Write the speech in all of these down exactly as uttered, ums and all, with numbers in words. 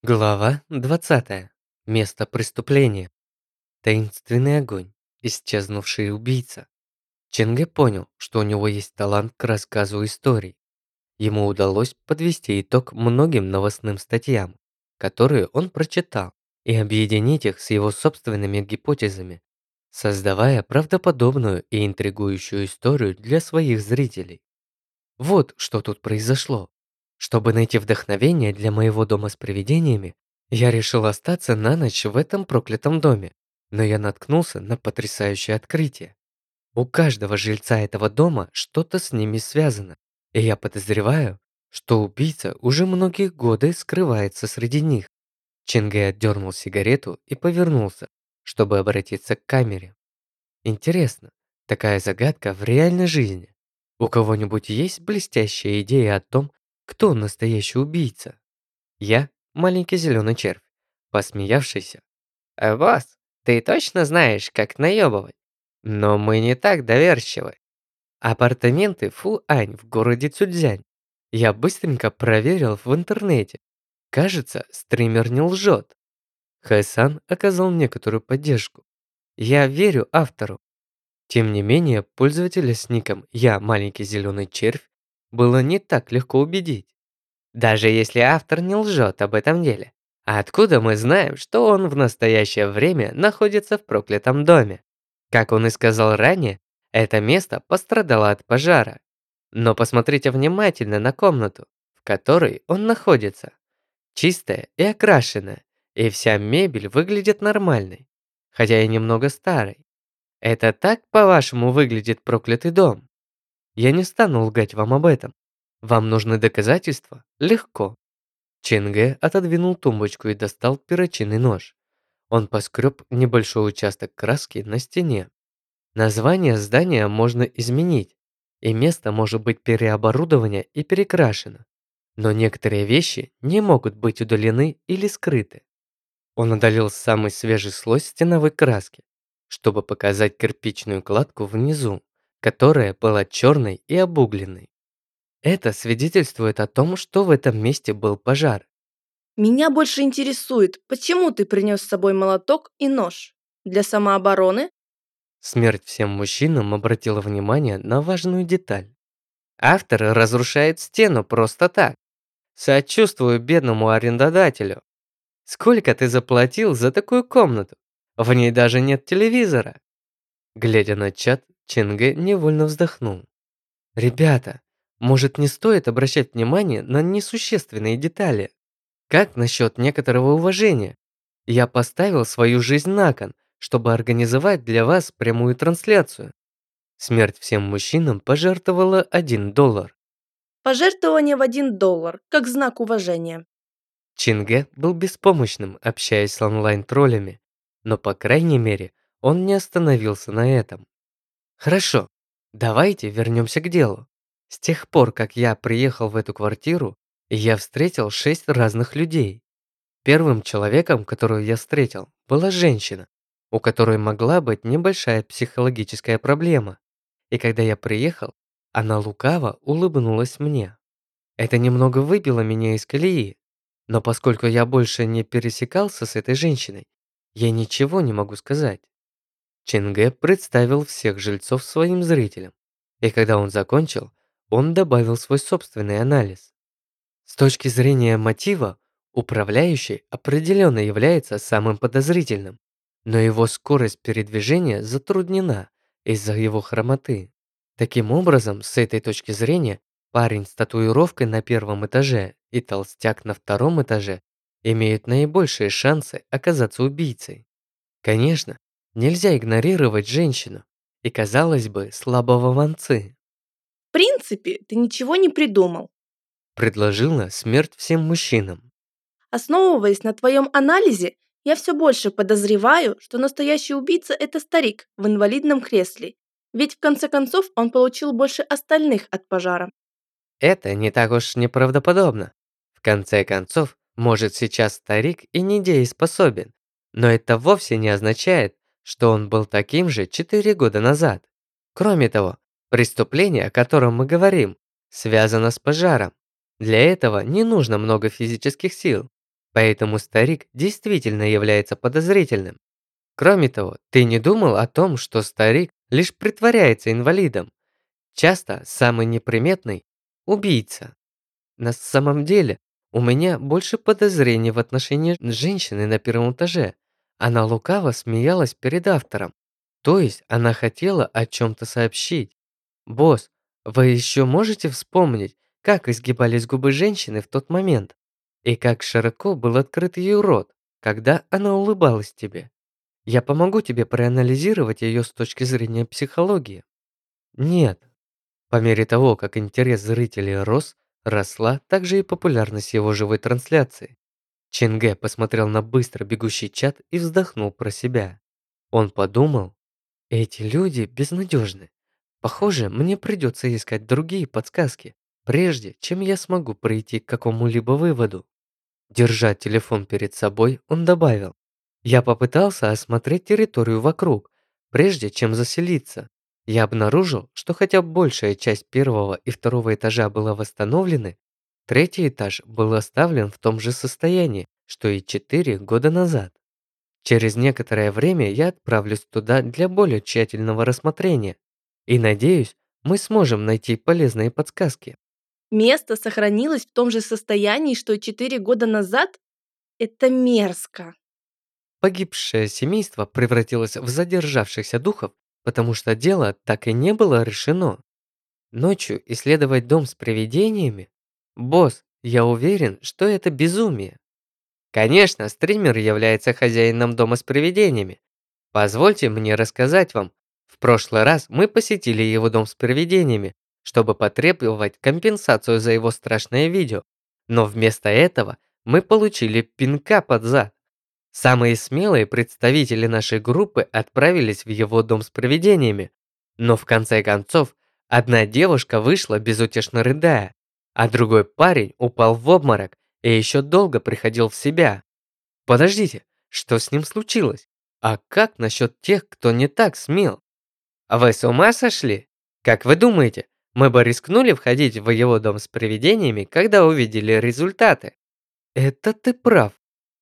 Глава двадцатая. Место преступления. Таинственный огонь. Исчезнувший убийца. Ченге понял, что у него есть талант к рассказу историй. Ему удалось подвести итог многим новостным статьям, которые он прочитал, и объединить их с его собственными гипотезами, создавая правдоподобную и интригующую историю для своих зрителей. Вот что тут произошло. Чтобы найти вдохновение для моего дома с привидениями, я решил остаться на ночь в этом проклятом доме. Но я наткнулся на потрясающее открытие. У каждого жильца этого дома что-то с ними связано. И я подозреваю, что убийца уже многие годы скрывается среди них. Чинге отдернул сигарету и повернулся, чтобы обратиться к камере. Интересно, такая загадка в реальной жизни. У кого-нибудь есть блестящая идея о том, кто настоящий убийца? Я– маленький зеленый червь, посмеявшийся. «Э, босс, ты точно знаешь, как наебывать? Но мы не так доверчивы. Апартаменты Фу-Ань в городе Цюцзянь. Я быстренько проверил в интернете. Кажется, стример не лжет. Хэсан оказал некоторую поддержку. Я верю автору. Тем не менее, пользователя с ником «Я маленький зеленый червь» было не так легко убедить. Даже если автор не лжет об этом деле. А откуда мы знаем, что он в настоящее время находится в проклятом доме? Как он и сказал ранее, это место пострадало от пожара. Но посмотрите внимательно на комнату, в которой он находится. Чистая и окрашенная, и вся мебель выглядит нормальной, хотя и немного старой. Это так, по-вашему, выглядит проклятый дом? Я не стану лгать вам об этом. Вам нужны доказательства? Легко. Ченге отодвинул тумбочку и достал перочинный нож. Он поскреб небольшой участок краски на стене. Название здания можно изменить, и место может быть переоборудовано и перекрашено. Но некоторые вещи не могут быть удалены или скрыты. Он удалил самый свежий слой стеновой краски, чтобы показать кирпичную кладку внизу, которая была черной и обугленной. Это свидетельствует о том, что в этом месте был пожар. Меня больше интересует, почему ты принес с собой молоток и нож? Для самообороны? Смерть всем мужчинам обратила внимание на важную деталь. Автор разрушает стену просто так. Сочувствую бедному арендодателю. Сколько ты заплатил за такую комнату? В ней даже нет телевизора. Глядя на чат, Ченге невольно вздохнул. Ребята, может, не стоит обращать внимание на несущественные детали? Как насчет некоторого уважения? Я поставил свою жизнь на кон, чтобы организовать для вас прямую трансляцию. Смерть всем мужчинам пожертвовала один доллар. Пожертвование в один доллар, как знак уважения. Чинге был беспомощным, общаясь с онлайн-троллями, но, по крайней мере, он не остановился на этом. Хорошо, давайте вернемся к делу. С тех пор, как я приехал в эту квартиру, я встретил шесть разных людей. Первым человеком, которого я встретил, была женщина, у которой могла быть небольшая психологическая проблема. И когда я приехал, она лукаво улыбнулась мне. Это немного выбило меня из колеи, но поскольку я больше не пересекался с этой женщиной, я ничего не могу сказать. Ченге представил всех жильцов своим зрителям, и когда он закончил, он добавил свой собственный анализ. С точки зрения мотива, управляющий определенно является самым подозрительным, но его скорость передвижения затруднена из-за его хромоты. Таким образом, с этой точки зрения, парень с татуировкой на первом этаже и толстяк на втором этаже имеют наибольшие шансы оказаться убийцей. Конечно, нельзя игнорировать женщину и, казалось бы, слабого Ванцы, В принципе, ты ничего не придумал. предложила смерть всем мужчинам. Основываясь на твоем анализе, я все больше подозреваю, что настоящий убийца – это старик в инвалидном кресле. Ведь в конце концов он получил больше остальных от пожара. Это не так уж неправдоподобно. В конце концов, может сейчас старик и недееспособен, но это вовсе не означает, что он был таким же четыре года назад. Кроме того, преступление, о котором мы говорим, связано с пожаром. Для этого не нужно много физических сил. Поэтому старик действительно является подозрительным. Кроме того, ты не думал о том, что старик лишь притворяется инвалидом? Часто самый неприметный – убийца. На самом деле, у меня больше подозрений в отношении женщины на первом этаже. Она лукаво смеялась перед автором. То есть она хотела о чем-то сообщить. Босс, вы еще можете вспомнить, как изгибались губы женщины в тот момент? И как широко был открыт ее рот, когда она улыбалась тебе? Я помогу тебе проанализировать ее с точки зрения психологии. Нет. По мере того, как интерес зрителей рос, росла также и популярность его живой трансляции. Ченге посмотрел на быстро бегущий чат и вздохнул про себя. Он подумал, эти люди безнадежны. Похоже, мне придется искать другие подсказки, прежде чем я смогу прийти к какому-либо выводу. Держа телефон перед собой, он добавил, я попытался осмотреть территорию вокруг, прежде чем заселиться. Я обнаружил, что хотя большая часть первого и второго этажа была восстановлены, третий этаж был оставлен в том же состоянии, что и четыре года назад. Через некоторое время я отправлюсь туда для более тщательного рассмотрения. И надеюсь, мы сможем найти полезные подсказки. Место сохранилось в том же состоянии, что и четыре года назад? Это мерзко. Погибшее семейство превратилось в задержавшихся духов, потому что дело так и не было решено. Ночью исследовать дом с привидениями? Босс, я уверен, что это безумие. Конечно, стример является хозяином дома с привидениями. Позвольте мне рассказать вам. В прошлый раз мы посетили его дом с привидениями, чтобы потребовать компенсацию за его страшное видео. Но вместо этого мы получили пинка под зад. Самые смелые представители нашей группы отправились в его дом с привидениями. Но в конце концов, одна девушка вышла безутешно рыдая, а другой парень упал в обморок и еще долго приходил в себя. Подождите, что с ним случилось? А как насчет тех, кто не так смел? А вы с ума сошли? Как вы думаете, мы бы рискнули входить в его дом с привидениями, когда увидели результаты? Это ты прав.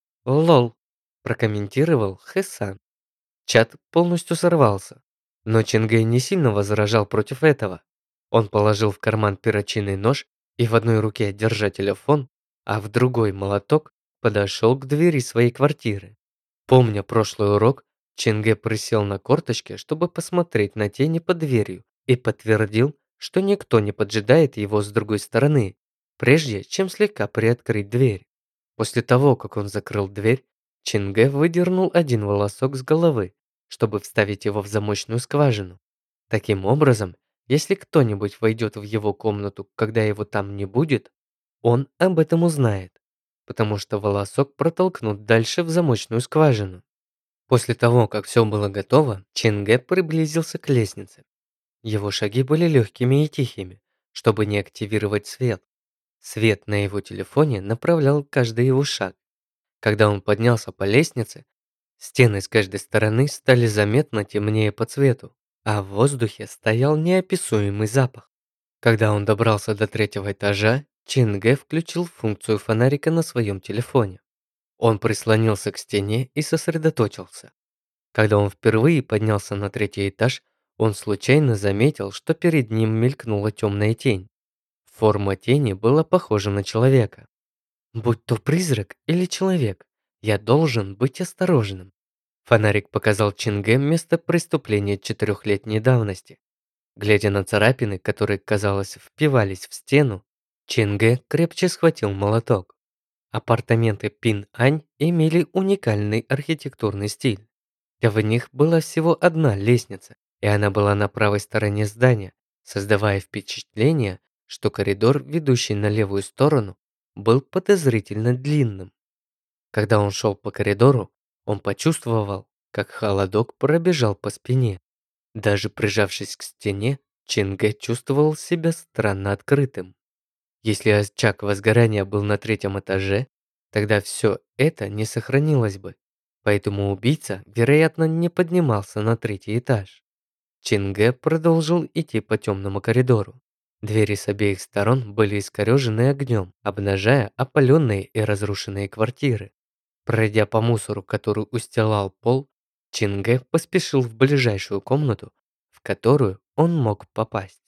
Лол, прокомментировал Хэсан. Чат полностью сорвался, но Чингэй не сильно возражал против этого. Он положил в карман перочинный нож и в одной руке, держа телефон, а в другой молоток, подошел к двери своей квартиры. Помня прошлый урок, Чингэ присел на корточки, чтобы посмотреть на тени под дверью и подтвердил, что никто не поджидает его с другой стороны, прежде чем слегка приоткрыть дверь. После того, как он закрыл дверь, Чингэ выдернул один волосок с головы, чтобы вставить его в замочную скважину. Таким образом, если кто-нибудь войдет в его комнату, когда его там не будет, он об этом узнает, потому что волосок протолкнут дальше в замочную скважину. После того, как все было готово, Чингэ приблизился к лестнице. Его шаги были легкими и тихими, чтобы не активировать свет. Свет на его телефоне направлял каждый его шаг. Когда он поднялся по лестнице, стены с каждой стороны стали заметно темнее по цвету, а в воздухе стоял неописуемый запах. Когда он добрался до третьего этажа, Чинге включил функцию фонарика на своем телефоне. Он прислонился к стене и сосредоточился. Когда он впервые поднялся на третий этаж, он случайно заметил, что перед ним мелькнула темная тень. Форма тени была похожа на человека. Будь то призрак или человек, я должен быть осторожным. Фонарик показал Чинге место преступления четырехлетней давности. Глядя на царапины, которые, казалось, впивались в стену, Чинге крепче схватил молоток. Апартаменты Пин-Ань имели уникальный архитектурный стиль. В них была всего одна лестница, и она была на правой стороне здания, создавая впечатление, что коридор, ведущий на левую сторону, был подозрительно длинным. Когда он шел по коридору, он почувствовал, как холодок пробежал по спине. Даже прижавшись к стене, Чинге чувствовал себя странно открытым. Если очаг возгорания был на третьем этаже, тогда все это не сохранилось бы. Поэтому убийца, вероятно, не поднимался на третий этаж. Чинге продолжил идти по темному коридору. Двери с обеих сторон были искорежены огнем, обнажая опаленные и разрушенные квартиры. Пройдя по мусору, который устилал пол, Чинге поспешил в ближайшую комнату, в которую он мог попасть.